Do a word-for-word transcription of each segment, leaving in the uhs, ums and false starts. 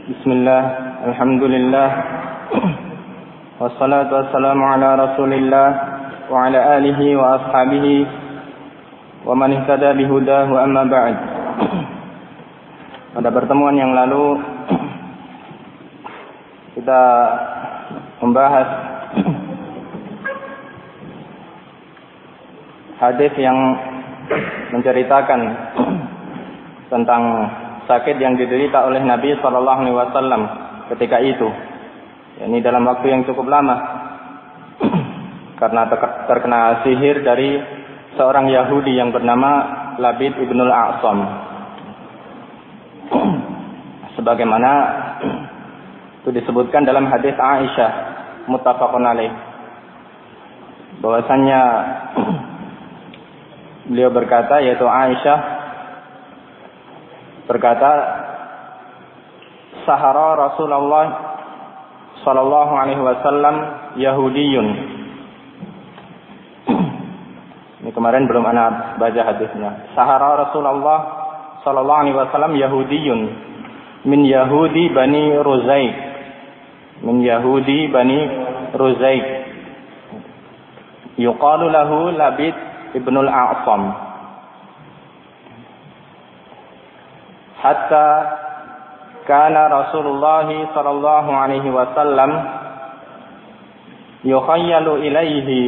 Bismillah, alhamdulillah, wassalatu wassalamu ala rasulillah wa ala alihi wa ashabihi wa man ihtada bihudahu amma ba'd. Pada pertemuan yang lalu kita membahas hadis yang menceritakan tentang sakit yang diderita oleh Nabi shallallahu alaihi wasallam ketika itu. Ini dalam waktu yang cukup lama karena terkena sihir dari seorang Yahudi yang bernama Labid ibnul A'sam. Sebagaimana itu disebutkan dalam hadis Aisyah muttafaqun alaih, bahwasannya beliau berkata, yaitu Aisyah berkata, sahara Rasulullah sallallahu alaihi wasallam Yahudiyun. Ini kemarin belum ana baca hadisnya. Sahara Rasulullah sallallahu alaihi wasallam Yahudiyun min Yahudi Bani Ruzaik. Min Yahudi Bani Ruzaik. Yuqalu lahu Labid ibnul A'sam. Hatta kana Rasulullah sallallahu alaihi wasallam yukhayyalu ilaihi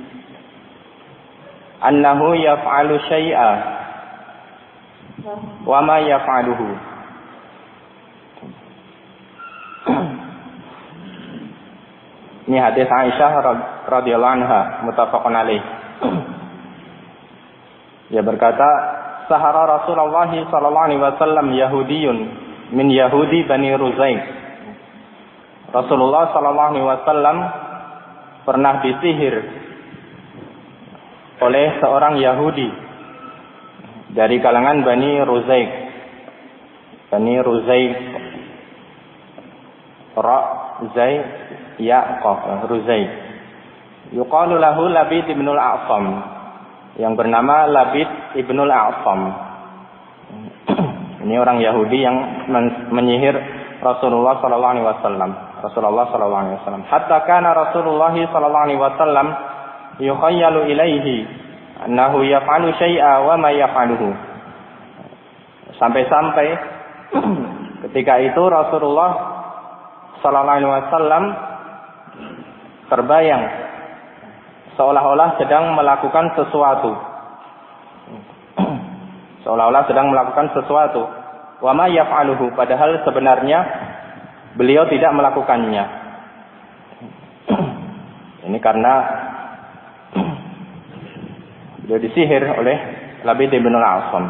annahu yaf'alu syai'a wa ma yaf'aluhu. Ini hadis Aisyah radhiyallahu anha muttafaqun alaih. Dia berkata, sahara Rasulullah sallallahu alaihi wasallam Yahudiyun min Yahudi Bani Ruzaik. Rasulullah sallallahu alaihi wasallam pernah disihir oleh seorang Yahudi dari kalangan Bani Ruzaik. Bani Ruzaik, Ra Zai Ya Qaf Ruzaik. Yuqalu lahu Labid ibnul A'sam, yang bernama Labid ibnul A'sam. Ini orang Yahudi yang menyihir Rasulullah sallallahu alaihi wasallam. Rasulullah sallallahu alaihi wasallam. Hatta kana Rasulullah sallallahu alaihi wasallam yukhayyalu ilaihi annahu yaf'alu syai'a wa ma yaf'aluhu. Sampai-sampai ketika itu Rasulullah sallallahu alaihi wasallam terbayang seolah-olah sedang melakukan sesuatu. Seolah-olah sedang melakukan sesuatu. Wa ma yaf'aluhu, padahal sebenarnya beliau tidak melakukannya. Ini karena beliau disihir oleh Labid ibnul A'sam.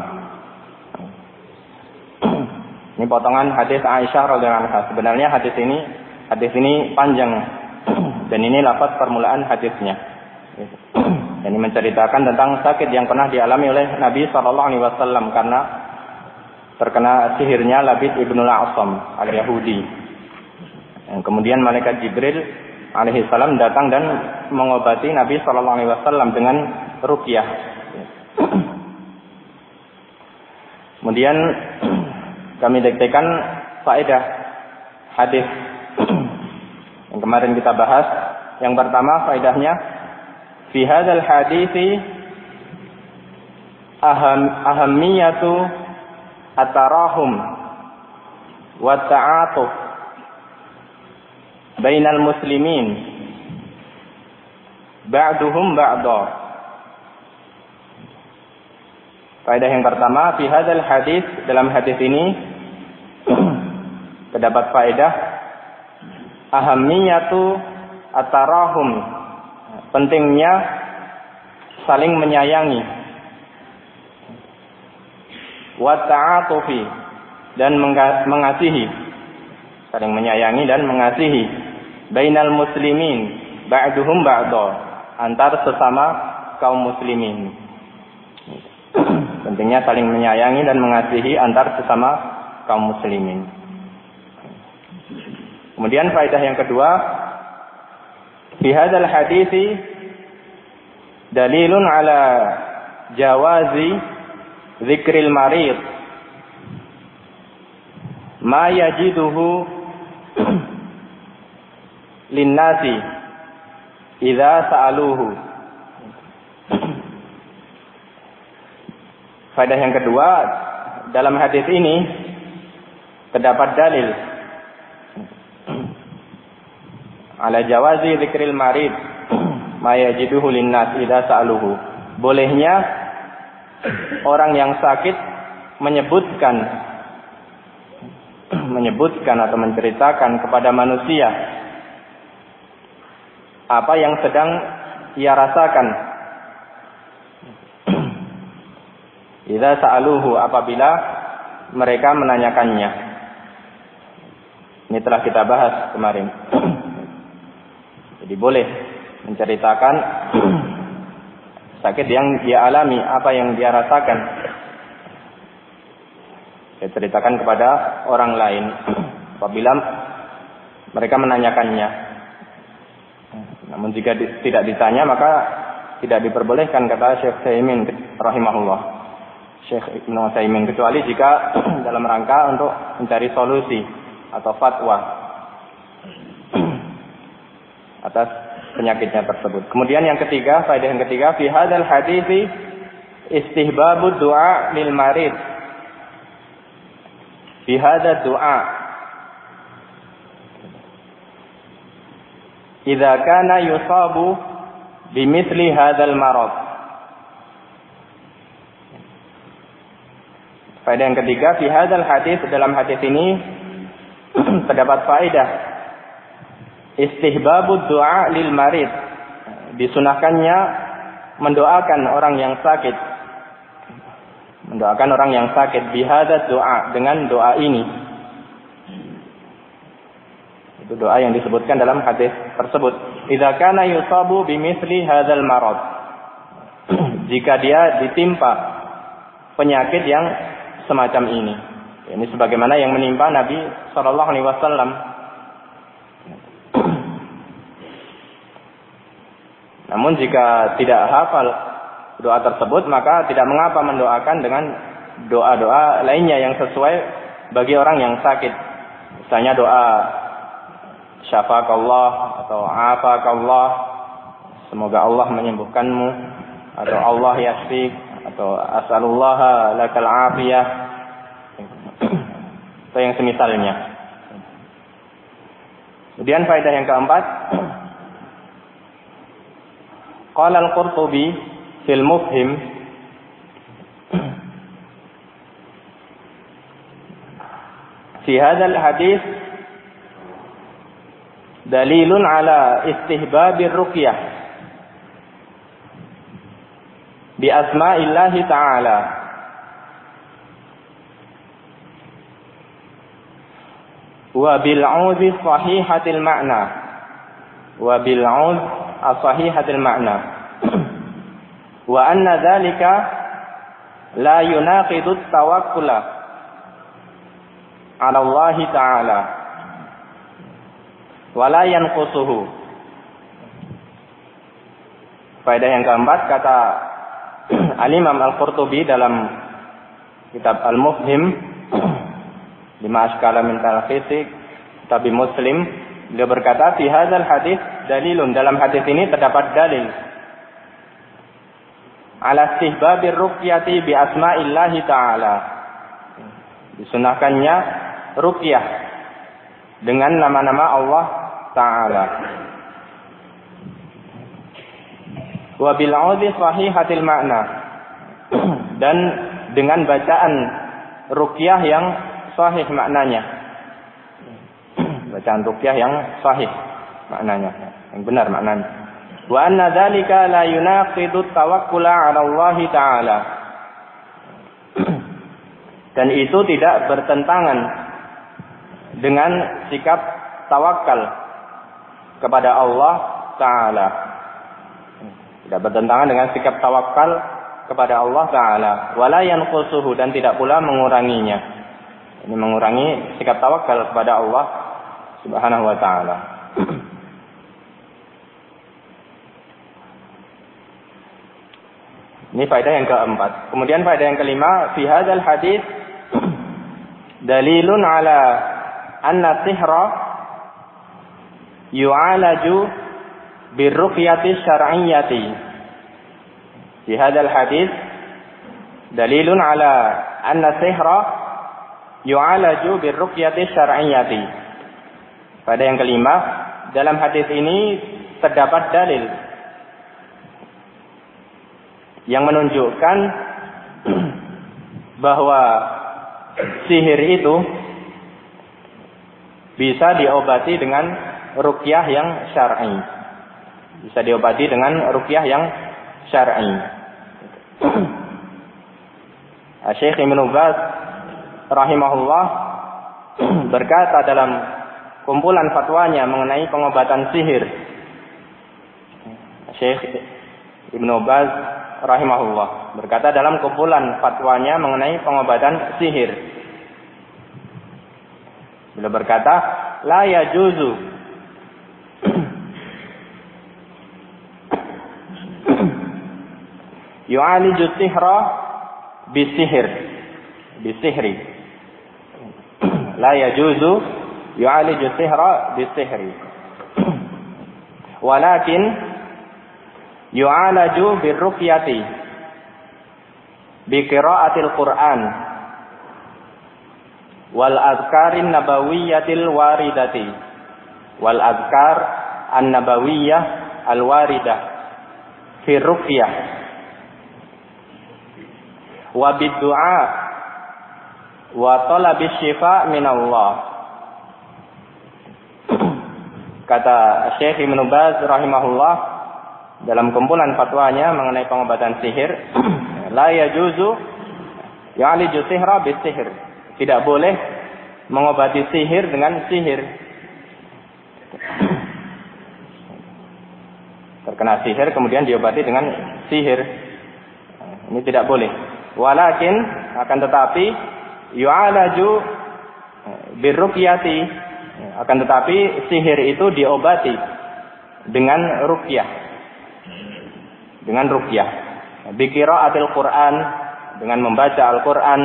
Ini potongan hadis Aisyah radhiyallahu anha. Sebenarnya hadis ini hadis ini panjang dan ini lafaz permulaan hadisnya. Ini menceritakan tentang sakit yang pernah dialami oleh Nabi shallallahu alaihi wasallam karena terkena sihirnya Labid ibnul A'sam al-Yahudi. Yang kemudian malaikat Jibril alaihi salam datang dan mengobati Nabi shallallahu alaihi wasallam dengan ruqyah. Kemudian kami diktekan faedah hadis yang kemarin kita bahas. Yang pertama faedahnya, fi hadzal hadithi aham ahammiyatu at-tarahum wa ta'atuf bainal muslimin ba'duhum ba'da. Faedah yang pertama, fi hadzal hadis, dalam hadis ini terdapat faedah ahammiyatu at-tarahum, pentingnya saling menyayangi, wa ta'atufi, dan mengasihi, saling menyayangi dan mengasihi, bainal muslimin ba'duhum ba'da, antar sesama kaum muslimin. Pentingnya saling menyayangi dan mengasihi antar sesama kaum muslimin. Kemudian faedah yang kedua, fi hadzal hadithi dalilun ala jawazi zikril marid ma yajiduhu linnasi idza sa'aluhu. Faedah yang kedua, dalam hadis ini terdapat dalil ala jawazi dzikril marid ma yajiduhu linnas idza sa'aluhu. Bolehnya orang yang sakit menyebutkan menyebutkan atau menceritakan kepada manusia apa yang sedang ia rasakan. Idza sa'aluhu, apabila mereka menanyakannya. Ini telah kita bahas kemarin. Jadi boleh menceritakan sakit yang dia alami, apa yang dia rasakan. Dia ceritakan kepada orang lain apabila mereka menanyakannya. Namun jika di, tidak ditanya, maka tidak diperbolehkan, kata Syekh Utsaimin rahimahullah. Syekh Ibnu Utsaimin, kecuali jika dalam rangka untuk mencari solusi atau fatwa atas penyakitnya tersebut. Kemudian yang ketiga, faedah yang ketiga, fi hadzal hadithi istihbabud du'a lil marid. Fi hadzal du'a idza kana yusabu bimithli hadzal marad. Faedah yang ketiga, fi hadzal hadis, dalam hadis ini terdapat faedah istihbabud du'a lil marid, disunahkannya mendoakan orang yang sakit, mendoakan orang yang sakit bihadzal du'a, dengan doa ini. Itu doa yang disebutkan dalam hadis tersebut. Idza kana yusabu bimithli hadzal marad, jika dia ditimpa penyakit yang semacam ini. Ini sebagaimana yang menimpa Nabi sallallahu alaihi wasallam. Namun jika tidak hafal doa tersebut, maka tidak mengapa mendoakan dengan doa-doa lainnya yang sesuai bagi orang yang sakit. Misalnya doa syafaqallah atau afaqallah, semoga Allah menyembuhkanmu, atau Allah yashfik, atau as'alullaha lakal afiyah, atau yang semisalnya. Kemudian faedah yang keempat, qala al-Qurtubi fil Mufhim, fi hadzal hadis dalilun ala istihbabir ruqyah bi asma'illahi ta'ala wa bil 'udhi sahihatil ma'na wa bil 'udh as-sahihatil ma'na wa anna dzalika la yunaqidu at-tawakkula 'ala Allah ta'ala wa la yanqusuhu. Faedah yang keempat, kata Al-Imam Al-Qurtubi dalam kitab Al-Mufhim lima askala min talqisi kitab Muslim, beliau berkata, fi hadzal hadis dalilun, dalam hadis ini terdapat dalil ala istihbabir ruqyati bi asma'illahi ta'ala, disunahkannya ruqyah dengan nama-nama Allah Ta'ala, wa bil 'udhi sahihatil ma'na, dan dengan bacaan ruqyah yang sahih maknanya, bacaan ruqyah yang sahih maknanya, yang benar maknanya. Wa anna dzalika la yunaqidu tawakkula 'ala Allah Ta'ala, dan itu tidak bertentangan dengan sikap tawakal kepada Allah Ta'ala, tidak bertentangan dengan sikap tawakal kepada Allah Ta'ala. Wala yanqusuhu, dan tidak pula menguranginya. Ini mengurangi sikap tawakal kepada Allah Subhanahu wa Ta'ala. Ini faedah yang keempat. Kemudian faedah yang kelima, fi hadzal hadis dalilun ala anna sihra yu'alaju birruqyati syar'iyyati. Di hadzal hadis dalilun ala anna sihra yu'alaju birruqyati syar'iyyati. Pada yang kelima, dalam hadis ini terdapat dalil yang menunjukkan bahwa sihir itu bisa diobati dengan ruqyah yang syar'i. Bisa diobati dengan ruqyah yang syar'i. Syekh Ibnu Baz rahimahullah berkata dalam kumpulan fatwanya mengenai pengobatan sihir. Syekh Ibnu Baz rahimahullah berkata dalam kumpulan fatwanya mengenai pengobatan sihir. Beliau berkata, la yajuzu yu'aliju sihra bisihir bisihri. La yajuzu yu'aliju sihra bisihri. Walakin yu'alaju birruqyati biqiraatil Qur'an wal azkarin nabawiyyatil waridati wal azkar an-nabawiyyah al-waridah fi ruqyah wa bid-du'a wa talabis syifa min Allah. Kata Syekh Ibnu Baz rahimahullah dalam kumpulan fatwanya mengenai pengobatan sihir, la yajuzu ya'aliju sihra bisihir. Tidak boleh mengobati sihir dengan sihir. Terkena sihir kemudian diobati dengan sihir. Ini tidak boleh. Walakin akan tetapi yu'alaju birruqyati, akan tetapi sihir itu diobati dengan ruqyah. Dengan ruqyah. Biqiraatil Qur'an, dengan membaca Al-Qur'an,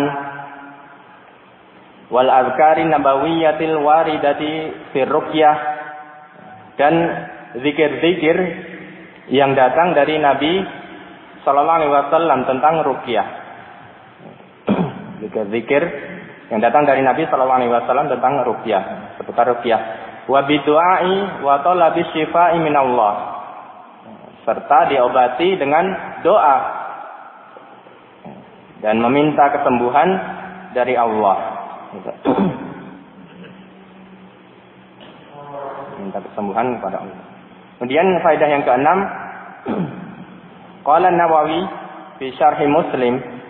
wal azkarin nabawiyyatil waridati fi ruqyah, dan zikir-zikir yang datang dari Nabi sallallahu alaihi wasallam tentang ruqyah. Zikir-zikir yang datang dari Nabi sallallahu alaihi wasallam tentang ruqyah, seputar ruqyah. Wa bidu'ai wa talabis syifa'i minallah, serta diobati dengan doa dan meminta kesembuhan dari Allah. Minta kesembuhan kepada Allah. Kemudian faedah yang keenam, qala An-Nawawi fi syarh Muslim,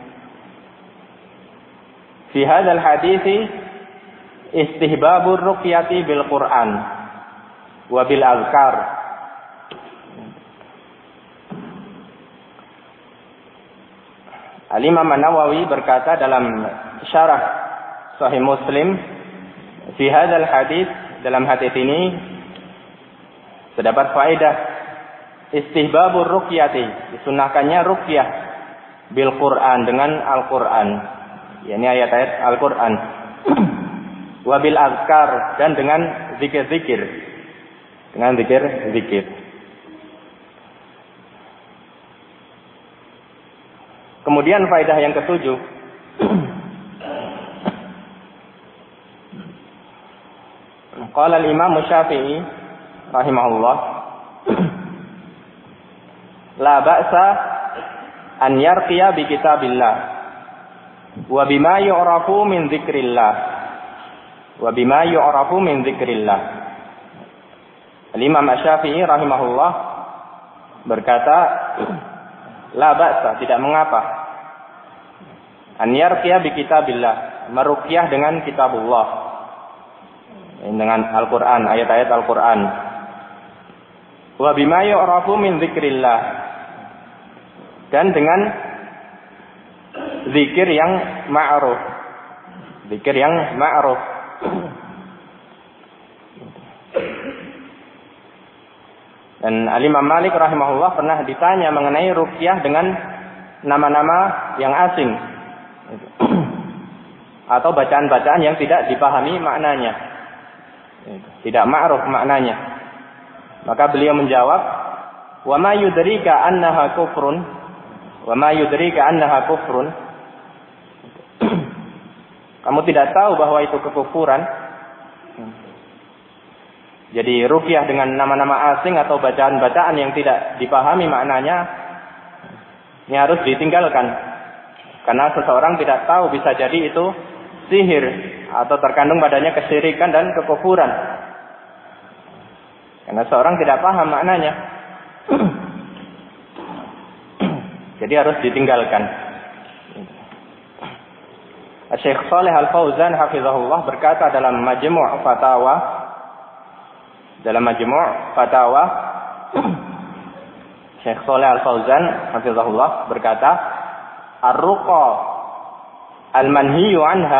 fi hadzal hadithi istihbabur ruqyati bil Qur'an wa bil azkar. Al-Imam An-Nawawi berkata dalam syarah Sahih Muslim, fi hadzal hadits, dalam hadis ini terdapat faedah istihbabur ruqyati, disunahkannya ruqyah bil Qur'an, dengan Al-Qur'an, yakni ayat-ayat Al-Qur'an, wa bil azkar, dan dengan zikir-zikir, dengan zikir-zikir. Kemudian faedah yang ketujuh, qala al-Imam Syafi'i rahimahullah, la ba'sa an yarqiya bi kitabillah wa bima yu'rafu min dzikrillah wa bima yu'rafu min dzikrillah. Al-Imam Syafi'i rahimahullah berkata, la ba'sa, tidak mengapa, an yarqiya bi kitabillah, meruqyah dengan kitabullah, dengan Al-Qur'an, ayat-ayat Al-Qur'an, wa bima yu'rafu min dzikrillah, dan dengan zikir yang ma'ruf, zikir yang ma'ruf. Dan Al-Imam Malik rahimahullah pernah ditanya mengenai ruqyah dengan nama-nama yang asing. atau bacaan-bacaan yang tidak dipahami maknanya, tidak ma'ruf maknanya. Maka beliau menjawab, wa ma yudrika annaha kufrun, wa ma yudrika annaha kufrun. Kamu tidak tahu bahwa itu kekufuran. Jadi ruqyah dengan nama-nama asing atau bacaan-bacaan yang tidak dipahami maknanya, ini harus ditinggalkan. Karena seseorang tidak tahu, bisa jadi itu sihir atau terkandung padanya kesyirikan dan kekufuran. Karena seorang tidak paham maknanya. Jadi harus ditinggalkan. Syekh Shalih Al-Fauzan hafizahullah berkata dalam Majmu' Fatawa, dalam Majmu' Fatawa, Syekh Shalih Al-Fauzan hafizahullah berkata, ar-ruqa al-manhiyu anha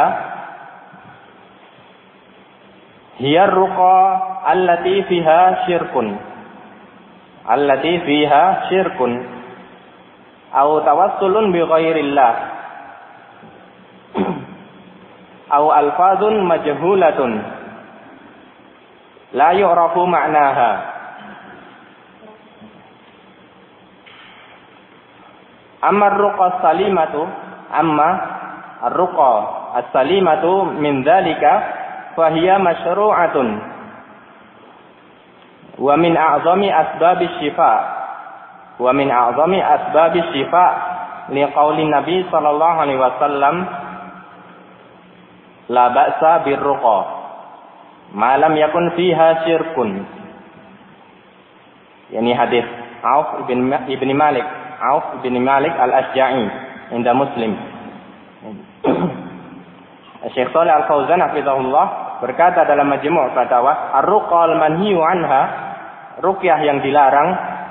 hiya ar-ruqa allati fiha syirkun allati fiha syirkun aw tawassulun bi ghairillah aw alfazun majhulatun la yu'rafu ma'naha. Amma ar-ruqa salimatu amma ar-ruqa as-salimatu min dzalika fa hiya masyru'atun wa min a'zami asbabis syifa wa min a'zami asbabis syifa li qaulin nabi sallallahu alaihi wasallam la ba'sa bir-ruqa ma lam yakun fiha syirkun. Yani hadis Auf bin Ibn Malik, Auf bin Malik Al-Asja'i inda Muslim. Syekh Shalih Al-Fauzan hafizahullah berkata dalam Majmu' Fatawa, ar-ruqa al-manhiyu anha, ruqyah yang dilarang,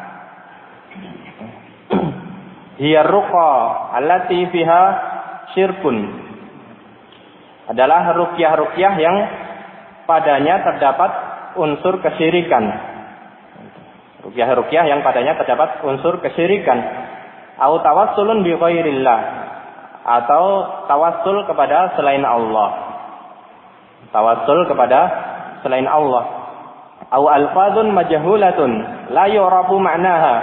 hiya ar-ruqa allati fiha syirkun, adalah ruqyah-ruqyah yang padanya terdapat unsur kesyirikan. Ruqyah-ruqyah yang padanya terdapat unsur kesyirikan. Au tawassulun bi ghairillah, atau tawassul kepada selain Allah. Tawassul kepada selain Allah. Au alfazun majhulatun la yu'rafu ma'naha,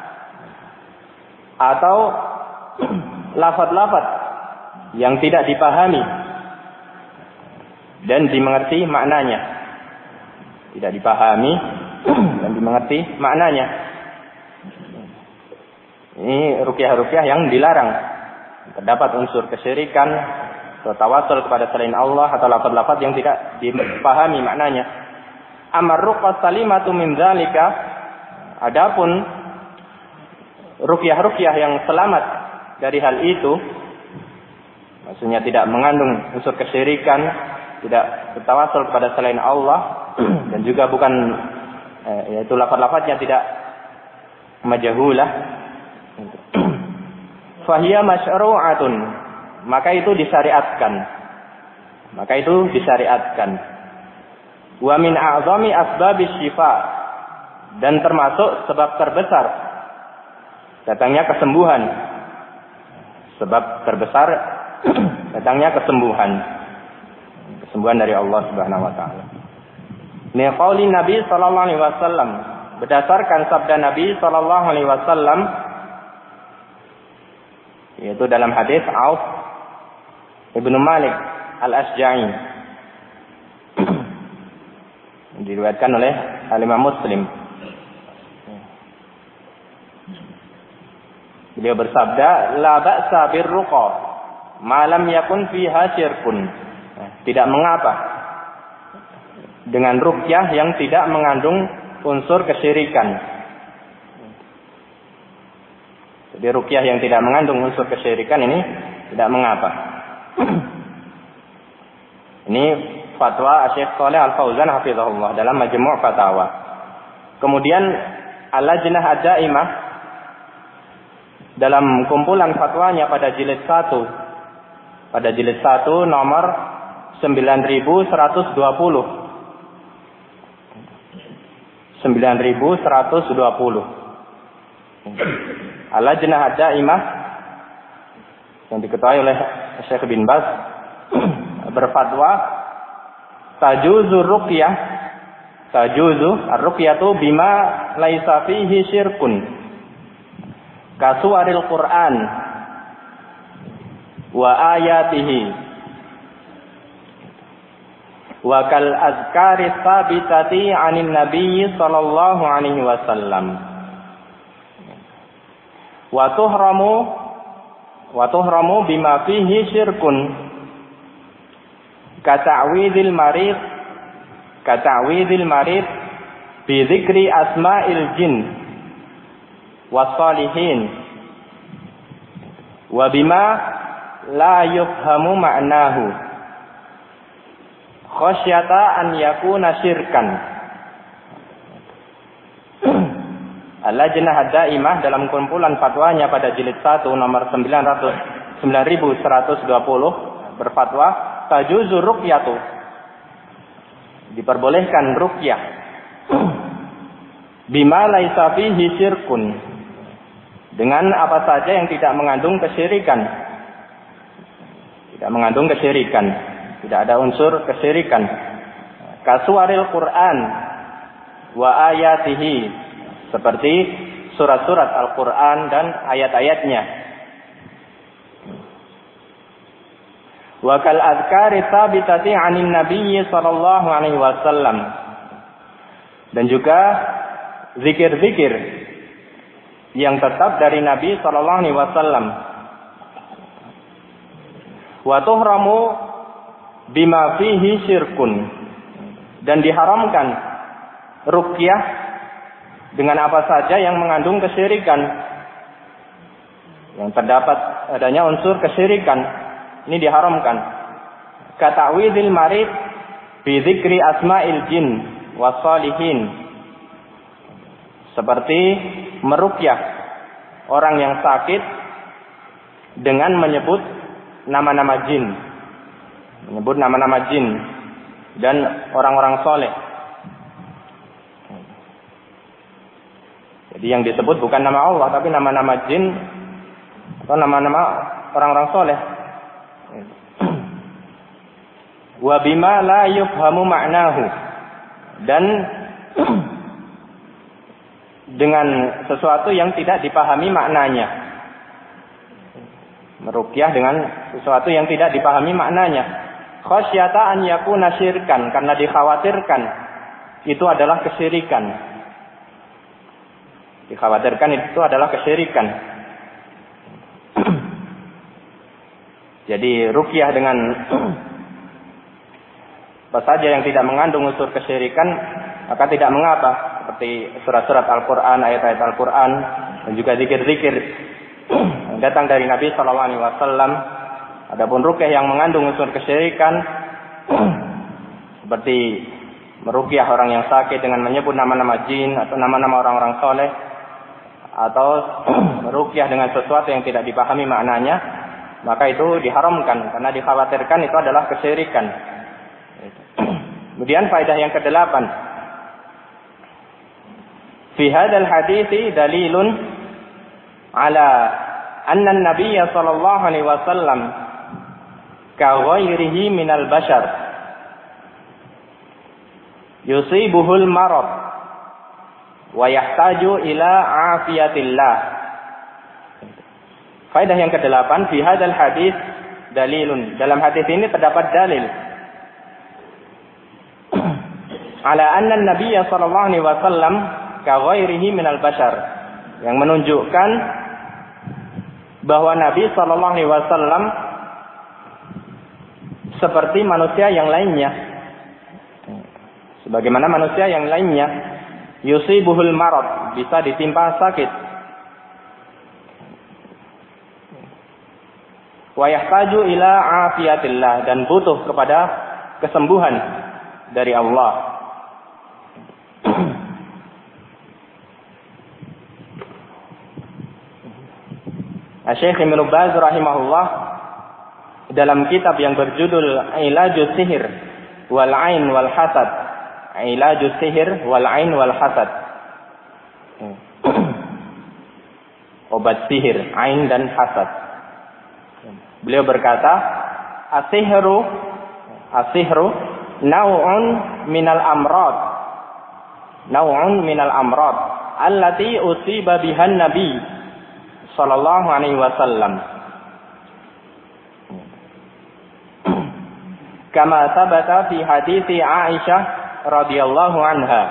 atau lafaz-lafaz yang tidak dipahami dan dimengerti maknanya. Tidak dipahami dan dimengerti maknanya. Ini ruqyah-ruqyah yang dilarang. Terdapat unsur kesyirikan, atau tawassul kepada selain Allah, atau lafaz-lafaz yang tidak dipahami maknanya. Amar ruqa salimatu min dzalika, adapun ruqyah-ruqyah yang selamat dari hal itu, maksudnya tidak mengandung unsur kesyirikan, tidak bertawassul kepada selain Allah, dan juga bukan eh, yaitu lafaz-lafaznya tidak majhulah, fahiya masyru'atun, maka itu disyariatkan. Maka itu disyariatkan. Wa min a'zami asbabis syifa, dan termasuk sebab terbesar datangnya kesembuhan. Sebab terbesar datangnya kesembuhan. Kesembuhan dari Allah Subhanahu wa taala. Ni qauli Nabi sallallahu alaihi wasallam, berdasarkan sabda Nabi sallallahu alaihi wasallam, yaitu dalam hadis Auf Ibnu Malik Al-Asja'i, diriwayatkan oleh Al-Imam Muslim. Beliau bersabda, la ba'sa bir-ruqa ma lam yakun fiha syirkun. Tidak mengapa dengan ruqyah yang tidak mengandung unsur kesyirikan. Jadi ruqyah yang tidak mengandung unsur kesyirikan ini tidak mengapa. Ini fatwa Syekh Shalih Al-Fauzan hafizahullah dalam Majmu' Fatawa. Kemudian Al-Lajnah Ad-Daimah dalam kumpulan fatwanya pada jilid satu, pada jilid satu nomor sembilan ribu seratus dua puluh. sembilan ribu seratus dua puluh. Al-Lajnah Ad-Daimah yang diketuai oleh Syekh bin Baz berfatwa tajuzu ruqyah, tajuzu ar-ruqyatu bima laisa fihi syirkun kasuaril Qur'an wa ayatihi wa kal azkari tsabitati 'anin nabiyyi sallallahu alaihi wasallam wa tuhramu wa tuhramu bima fihi syirkun kata'widil marid kata'widil marid bi dzikri asma'il jin was-salihin wa bima la yufhamu ma'nahu khasyata an yakuna syirkan. Al-Lajnah Ad-Daimah dalam kumpulan fatwanya pada jilid satu nomor sembilan ribu seratus dua puluh berfatwa tajuzu ruqyatu, diperbolehkan ruqyah bima laisa fihi syirkun, dengan apa saja yang tidak mengandung kesyirikan, tidak mengandung kesyirikan, tidak ada unsur kesyirikan. Kasuaril Quran wa ayatihi, seperti surat-surat Al-Quran dan ayat-ayatnya. Wa kal azkari tsabitati 'anin nabiyyi sallallahu alaihi wasallam, dan juga zikir-zikir yang tetap dari Nabi sallallahu alaihi wasallam. Wa tuhramu bima fihi syirkun, dan diharamkan ruqyah dengan apa saja yang mengandung kesyirikan, yang terdapat adanya unsur kesyirikan, ini diharamkan. Kata'widil marid bi dzikri asma'il jin was-salihin, seperti meruqyah orang yang sakit dengan menyebut nama-nama jin, menyebut nama-nama jin dan orang-orang soleh. Jadi yang disebut bukan nama Allah, tapi nama-nama jin atau nama-nama orang-orang soleh. Wa bima la yufhamu ma'nahu, dan dengan sesuatu yang tidak dipahami maknanya. Meruqyah dengan sesuatu yang tidak dipahami maknanya. Khasyata an yakuna syirkan, karena dikhawatirkan itu adalah kesyirikan. Dikhawatirkan itu adalah kesyirikan. Jadi ruqyah dengan apa saja yang tidak mengandung unsur kesyirikan, maka tidak mengapa, seperti surat-surat Al-Quran, ayat-ayat Al-Quran, dan juga zikir-zikir yang datang dari Nabi Sallallahu Alaihi Wasallam. Adapun ruqyah yang mengandung unsur kesyirikan, seperti meruqyah orang yang sakit dengan menyebut nama-nama jin atau nama-nama orang-orang soleh, atau meruqyah dengan sesuatu yang tidak dipahami maknanya, maka itu diharamkan karena dikhawatirkan itu adalah kesyirikan. Kemudian faedah yang kedelapan, fi hadzal hadithi dalilun ala anna an-nabiy sallallahu alaihi wasallam ka ghairihi minal bashar yusibuhul marad wa yahtaju ila afiyatillah. Faedah yang kedelapan, fi hadzal hadis dalilun, dalam hadis ini terdapat dalil ala anna an-nabiy sallallahu alaihi wasallam ka ghairihi minal bashar, yang menunjukkan bahwa Nabi sallallahu alaihi wasallam seperti manusia yang lainnya, sebagaimana manusia yang lainnya. Yusibuhul marad, bisa ditimpa sakit. Wa yahtaju ila afiyatillah, dan butuh kepada kesembuhan dari Allah. Syekh Ibnu Baz rahimahullah dalam kitab yang berjudul Ilajus Sihir wal Ain wal Hasad, Ilajus Sihir wal Ain wal Hasad, obat sihir, ain dan hasad. Beliau berkata, as-sihru As-sihru naw'un minal amrad. Naw'un minal amrad allati usiba bihan nabi sallallahu alaihi wasallam. Kama sabata fi hadithi Aisyah radhiyallahu anha.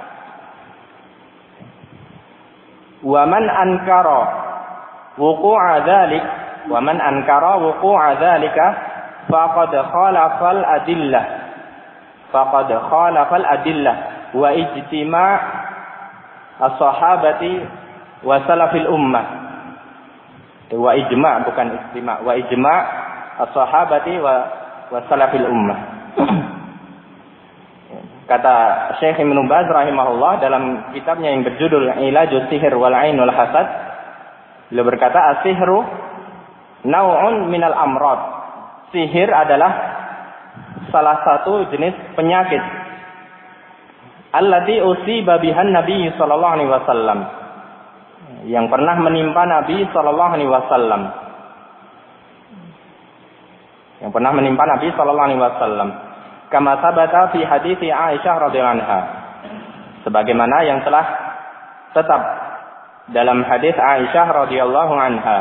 Wa man ankara wuqu'a dzalik wa man ankara wuqu'a dzalika faqad khalafal adillah faqad khalafal adillah wa ijtima' as-sahabati wa salafil ummah. Wa ijma' bukan ijtima', wa ijma' as-sahabati wa wa salafil ummah. Kata Syekh Ibnu Baz rahimahullah dalam kitabnya yang berjudul Ilajus Sihir wal Ain wal Hasad, beliau berkata as-sihru naw'un minal amrad. Sihir adalah salah satu jenis penyakit allati usiba bihan Nabi sallallahu alaihi wasallam, yang pernah menimpa Nabi sallallahu alaihi wasallam. Yang pernah menimpa Nabi sallallahu alaihi wasallam. Kama sabata fi hadithi Aisyah radhiyallahu anha. Sebagaimana yang telah tetap dalam hadis Aisyah radhiyallahu anha.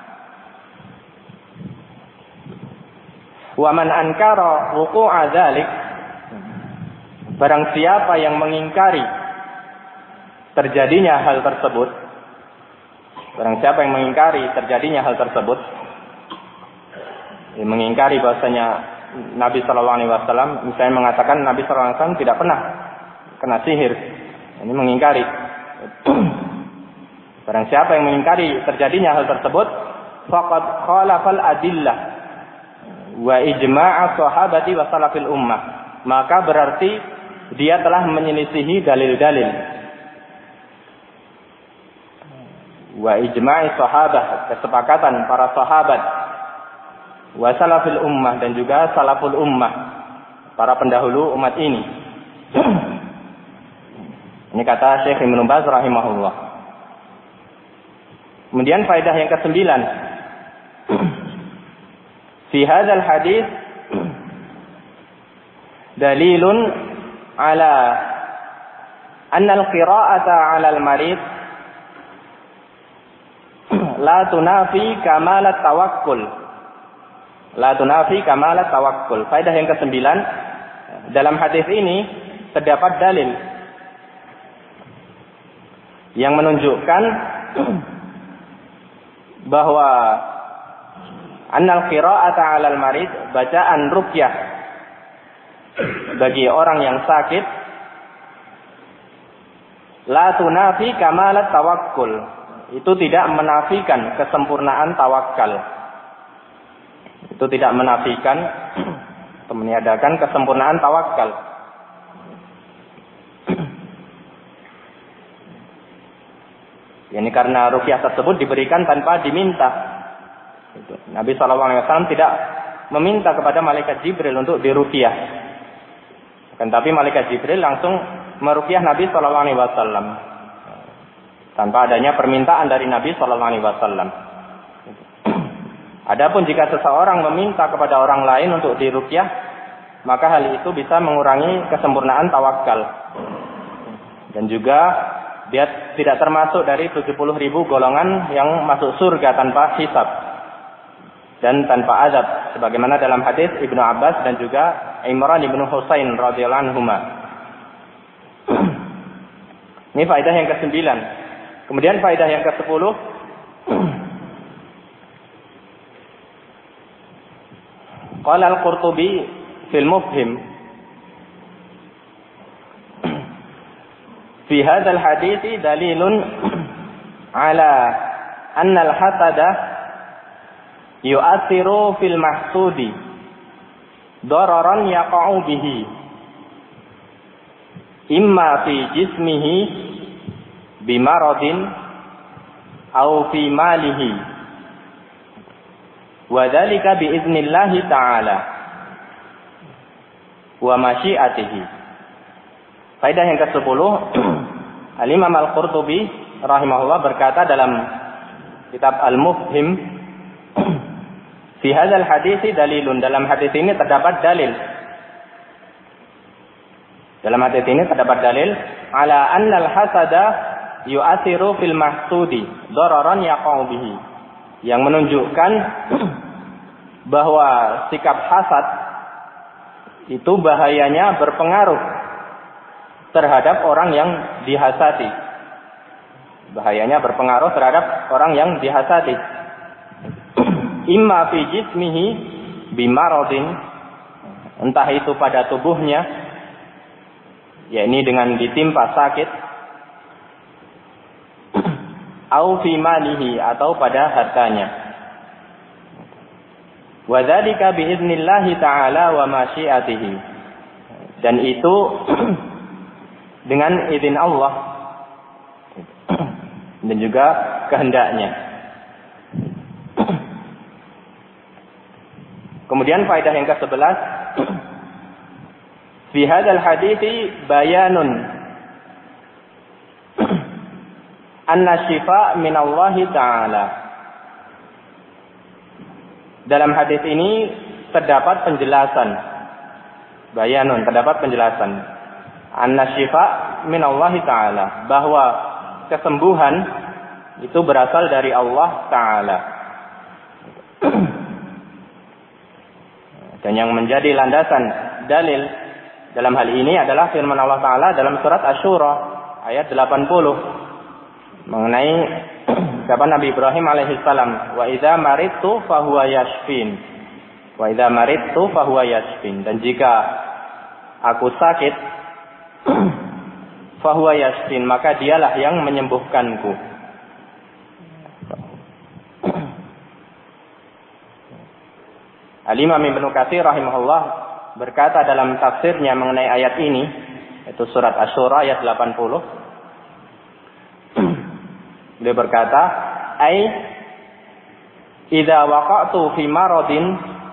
Wa man ankara wuqu'a dzalik, barang siapa yang mengingkari terjadinya hal tersebut, barang siapa yang mengingkari terjadinya hal tersebut, mengingkari bahasanya Nabi Shallallahu Alaihi Wasallam, misalnya mengatakan Nabi Shallallahu Alaihi Wasallam tidak pernah kena sihir, ini mengingkari. Barang siapa yang mengingkari terjadinya hal tersebut, faqad khalafal adillah wa ijma' sahabati wa salafil ummah, maka berarti dia telah menyelisihi dalil-dalil. Wa ijma'i sahabah, kesepakatan para sahabat. Wa salafil ummah, dan juga salaful ummah, para pendahulu umat ini. Ini kata Syekh Ibnu Baz rahimahullah. Kemudian faedah yang kesembilan. Fi hadzal hadis dalilun ala anna al-qira'ata 'ala al-marid la tunafi kamal at-tawakkul. La tunafi kamalat tawakkul. Faedah yang kesembilan, dalam hadis ini terdapat dalil yang menunjukkan bahwa annal qira'ata 'alal marid, bacaan ruqyah bagi orang yang sakit, la tunafi kamalat tawakkul, itu tidak menafikan kesempurnaan tawakal. Itu tidak menafikan atau meniadakan kesempurnaan tawakal. Ini karena ruqyah tersebut diberikan tanpa diminta. Nabi shallallahu alaihi wasallam tidak meminta kepada malaikat Jibril untuk diruqyah. Kan tapi malaikat Jibril langsung meruqyah Nabi shallallahu alaihi wasallam tanpa adanya permintaan dari Nabi shallallahu alaihi wasallam. Adapun jika seseorang meminta kepada orang lain untuk diruqyah, maka hal itu bisa mengurangi kesempurnaan tawakal. Dan juga dia tidak termasuk dari tujuh puluh ribu golongan yang masuk surga tanpa hisab dan tanpa azab, sebagaimana dalam hadis Ibnu Abbas dan juga Imran ibnu Husain radhiyallahu anhuma. Ini faedah yang kesembilan. Kemudian faedah yang kesepuluh, qala al-Qurtubi fil Mufhim fi hadzal hadithi dalilun ala anna al-hasada yu'athiru fil mahsudi dararan yaqa'u bihi imma fi jismihi bimaradin aw fi malihi wa dzalika bi idznillah ta'ala wa masyiatihi. Faedah yang kesepuluh, Al-Imam Al-Qurtubi rahimahullah berkata dalam kitab Al-Mufhim, fi hadzal hadits dalilun, dalam hadis ini terdapat dalil Dalam hadis ini terdapat dalil ala annal hasada yu'athiru fil mahsudi dararan yaqau bihi, yang menunjukkan bahwa sikap hasad itu bahayanya berpengaruh terhadap orang yang dihasati. Bahayanya berpengaruh terhadap orang yang dihasati. Imma fi jismihi bimaradin, entah itu pada tubuhnya, yakni dengan ditimpa sakit, au fi malihi, atau pada hartanya. Wa dzalika bi idznillah ta'ala wa masyiatihi, dan itu dengan izin Allah dan juga kehendaknya. Kemudian faedah yang kesebelas, fi hadzal hadithi bayanun anna syifa min Allah Ta'ala. Dalam hadis ini terdapat penjelasan, bayanun, terdapat penjelasan anna syifa min Allah Ta'ala, bahwa kesembuhan itu berasal dari Allah Ta'ala. Dan yang menjadi landasan dalil dalam hal ini adalah firman Allah Ta'ala dalam surat Asy-Syura ayat delapan puluh mengenai ucapan Nabi Ibrahim alaihissalam, wa idza maridtu fahuwa yashfin, wa idza maridtu fahuwa yashfin, dan jika aku sakit fahuwa yashfin, maka dialah yang menyembuhkanku. Al-Imam Ibnu Katsir rahimahullah berkata dalam tafsirnya mengenai ayat ini, yaitu surat Asy-Syura ayat delapan puluh. Dia berkata, ai idza waqa'tu fi maradin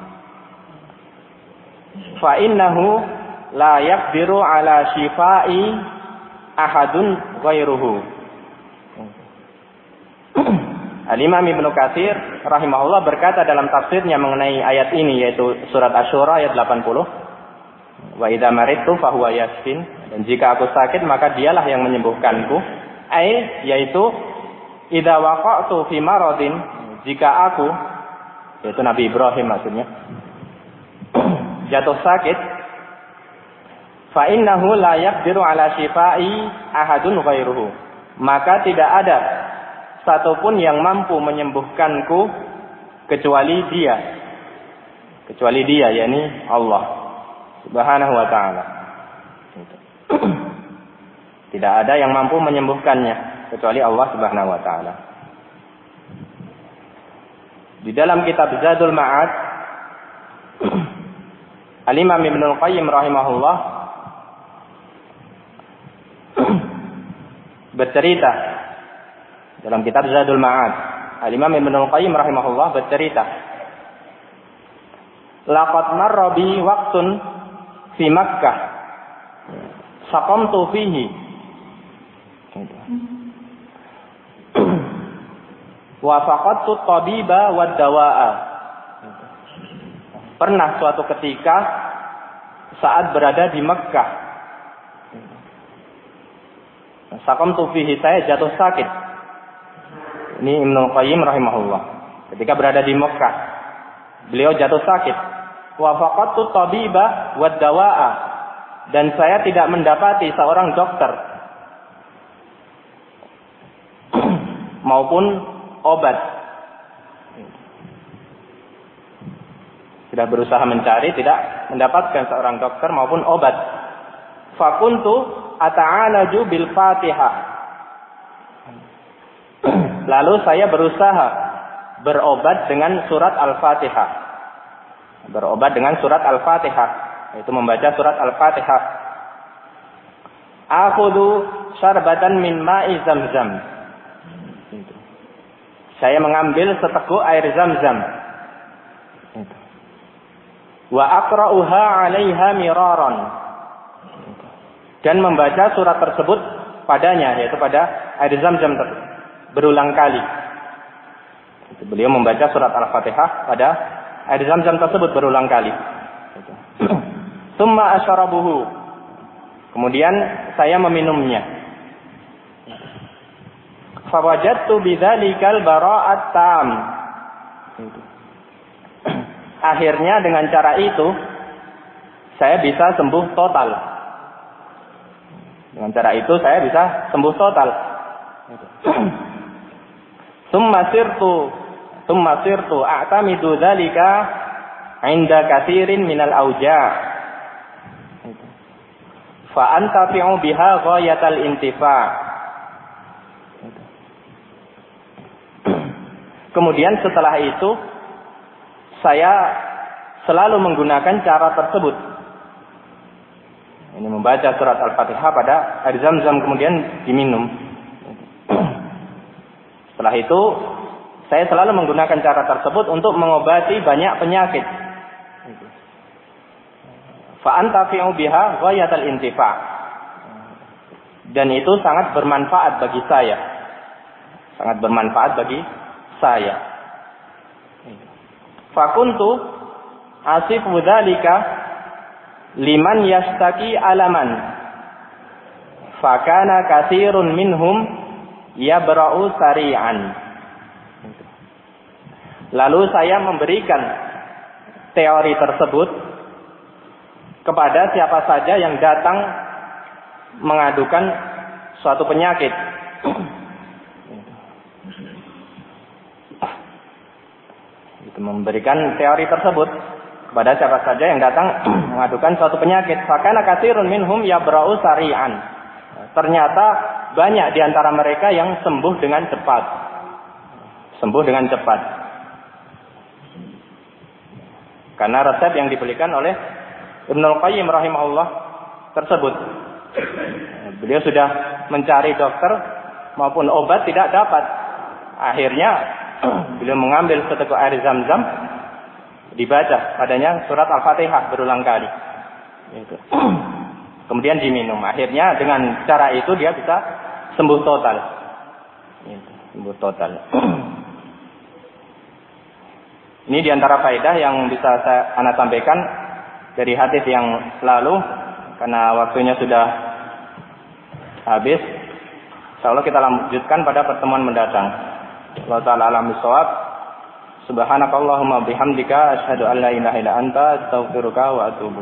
fa innahu la yaqdiru ala shifai ahadun ghairuhu. Al-Imam Ibnu Katsir rahimahullah berkata dalam tafsirnya mengenai ayat ini, yaitu surat Asy-Syura ayat delapan puluh, wa idza maridtu fahuwa yashfin, dan jika aku sakit maka dialah yang menyembuhkanku. Ai, yaitu idza waqa'tu fi maradin, jika aku, yaitu Nabi Ibrahim maksudnya, jatuh sakit, fa innahu la yaqdiru ala shifai ahadun ghairuhu, maka tidak ada satupun yang mampu menyembuhkanku kecuali Dia, kecuali Dia, yakni Allah Subhanahu wa Ta'ala. Tidak ada yang mampu menyembuhkannya kecuali Allah Subhanahu wa Ta'ala. Di dalam kitab Zadul Ma'ad, Al-Imam Ibnu Qayyim rahimahullah bercerita dalam kitab Zadul Ma'ad, Al-Imam Ibnu Qayyim rahimahullah bercerita, laqad marra bi waqtun fi Makkah saqamtu fihi wa faqadtu tabiba wad dawaa. Pernah suatu ketika saat berada di Mekkah, saqamtu fihi, saya jatuh sakit. Ini Ibnu Qayyim rahimahullah. Ketika berada di Mekkah, beliau jatuh sakit. Wa faqadtu tabiba wad dawaa, dan saya tidak mendapati seorang dokter maupun obat. Sudah berusaha mencari, tidak mendapatkan seorang dokter maupun obat. Fakuntu ata'alaju bil Fatihah. Lalu saya berusaha berobat dengan surat Al-Fatihah. Berobat dengan surat Al-Fatihah, yaitu membaca surat Al-Fatihah. Akhudhu syarbatan min ma'i Zamzam. Saya mengambil seteguk air Zamzam. Wa aqra'uha 'alaiha miraran. Dan membaca surat tersebut padanya, yaitu pada air Zamzam tersebut, berulang kali. Beliau membaca surat Al-Fatihah pada air Zamzam tersebut berulang kali. Tsumma asyarabuhu. Kemudian saya meminumnya. Fawajadtu bidzalikal bara'at tam. Akhirnya dengan cara itu saya bisa sembuh total. Dengan cara itu saya bisa sembuh total. Tsumma sirtu tsumma sirtu a'tamidu dzalika 'inda katsirin minal auja'. Fa antafi'u biha ghayatal intifa'. Kemudian setelah itu saya selalu menggunakan cara tersebut. Ini membaca surat Al-Fatihah pada air Zam-Zam kemudian diminum. Setelah itu saya selalu menggunakan cara tersebut untuk mengobati banyak penyakit. Fa antafi'u biha ghayatal intifa'. Dan itu sangat bermanfaat bagi saya. Sangat bermanfaat bagi saya. Fakuntu asifu dzalika liman yastaki alaman. Fakana katsirun minhum yabra'u sari'an. Lalu saya memberikan teori tersebut kepada siapa saja yang datang mengadukan suatu penyakit. Itu memberikan teori tersebut kepada siapa saja yang datang mengadukan suatu penyakit. Fakana katsirun minhum yabra'u sari'an. Ternyata banyak di antara mereka yang sembuh dengan cepat. Sembuh dengan cepat. Karena resep yang diberikan oleh Ibnul Qayyim rahimahullah tersebut. Beliau sudah mencari dokter maupun obat tidak dapat. Akhirnya beliau mengambil seteguk air Zam-Zam, dibaca padanya surat Al-Fatihah berulang kali. Kemudian diminum. Akhirnya dengan cara itu dia bisa sembuh total. Sembuh total. Ini diantara faedah yang bisa saya anak sampaikan dari hadis yang lalu, karena waktunya sudah habis. Insyaallah kita lanjutkan pada pertemuan mendatang. Allah ta'ala alam bisawab. Subhanakallahumma bihamdika asyhadu an la ilaha illa anta astaghfiruka wa atubu